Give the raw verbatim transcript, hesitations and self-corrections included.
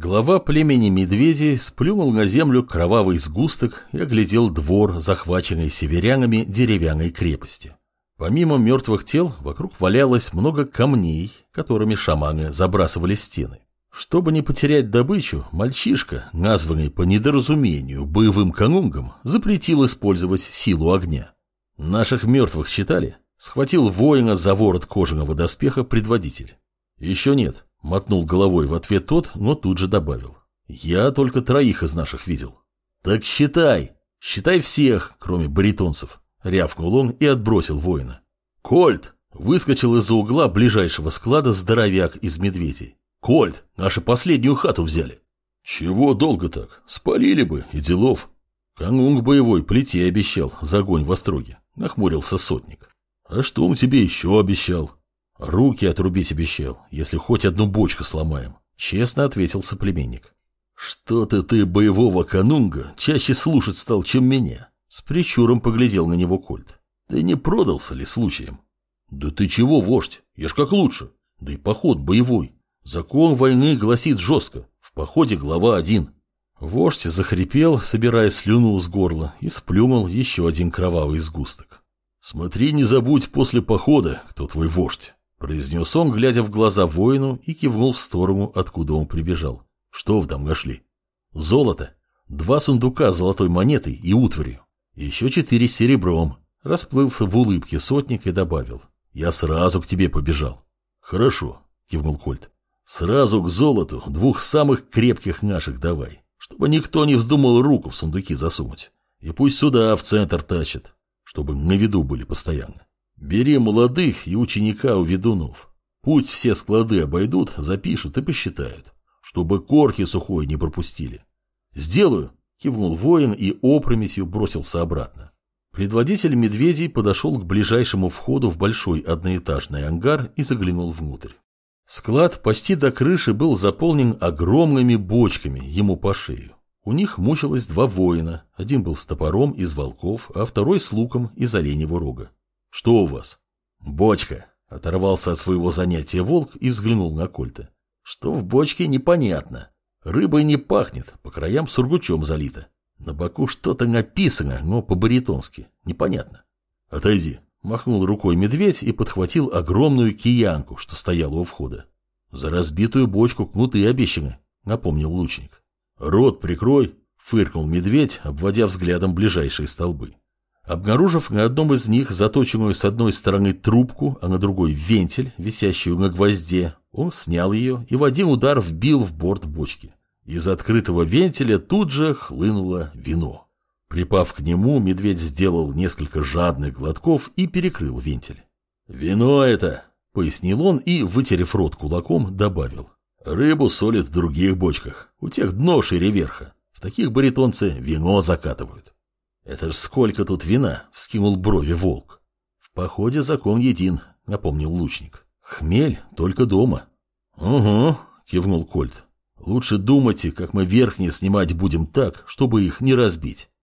Глава племени медведей сплюнул на землю кровавый сгусток и оглядел двор, захваченный северянами деревянной крепости. Помимо мертвых тел, вокруг валялось много камней, которыми шаманы забрасывали стены. Чтобы не потерять добычу, мальчишка, названный по недоразумению боевым канунгом, запретил использовать силу огня. Наших мертвых считали? Схватил воина за ворот кожаного доспеха предводитель. Еще нет. Мотнул головой в ответ тот, но тут же добавил. Я только троих из наших видел. Так считай. Считай всех, кроме баритонцев. Рявкнул он и отбросил воина. Кольт! Выскочил из-за угла ближайшего склада здоровяк из медведей. Кольт, нашу последнюю хату взяли. Чего долго так? Спалили бы, и делов. Канунг боевой плети обещал за огонь в остроге. Нахмурился сотник. А что он тебе еще обещал? Руки отрубить обещал, если хоть одну бочку сломаем, честно ответил соплеменник. Что-то ты боевого канунга чаще слушать стал, чем меня. С прищуром поглядел на него Кольт. Ты не продался ли случаем? Да ты чего, вождь? Я ж как лучше. Да и поход боевой. Закон войны гласит жестко. В походе глава один. Вождь захрипел, собирая слюну с горла, и сплюнул еще один кровавый сгусток. Смотри, не забудь после похода, кто твой вождь. Произнес он, глядя в глаза воину, и кивнул в сторону, откуда он прибежал. Что в дом нашли? Золото. Два сундука с золотой монетой и утварью. Еще четыре с серебром. Расплылся в улыбке сотник и добавил. Я сразу к тебе побежал. Хорошо, кивнул Кольт. Сразу к золоту двух самых крепких наших давай, чтобы никто не вздумал руку в сундуки засунуть. И пусть сюда в центр тащат, чтобы на виду были постоянно. Бери молодых и ученика у ведунов. Путь все склады обойдут, запишут и посчитают, чтобы корки сухой не пропустили. Сделаю, кивнул воин и опрометью бросился обратно. Предводитель медведей подошел к ближайшему входу в большой одноэтажный ангар и заглянул внутрь. Склад почти до крыши был заполнен огромными бочками ему по шею. У них мучилось два воина, один был с топором из волков, а второй с луком из оленьего рога. «Что у вас?» «Бочка», — оторвался от своего занятия волк и взглянул на Кольта. «Что в бочке, непонятно. Рыбой не пахнет, по краям сургучом залито. На боку что-то написано, но по-баритонски. Непонятно». «Отойди», — махнул рукой медведь и подхватил огромную киянку, что стояла у входа. «За разбитую бочку кнуты обещаны», — напомнил лучник. «Рот прикрой», — фыркнул медведь, обводя взглядом ближайшие столбы. Обнаружив на одном из них заточенную с одной стороны трубку, а на другой вентиль, висящую на гвозде, он снял ее и в один удар вбил в борт бочки. Из открытого вентиля тут же хлынуло вино. Припав к нему, медведь сделал несколько жадных глотков и перекрыл вентиль. «Вино это!» — пояснил он и, вытерев рот кулаком, добавил. «Рыбу солят в других бочках, у тех дно шире верха. В таких баритонцы вино закатывают». «Это ж сколько тут вина!» — вскинул брови волк. «В походе закон един», — напомнил лучник. «Хмель только дома». «Угу», — кивнул Кольт. «Лучше думайте, как мы верхние снимать будем так, чтобы их не разбить.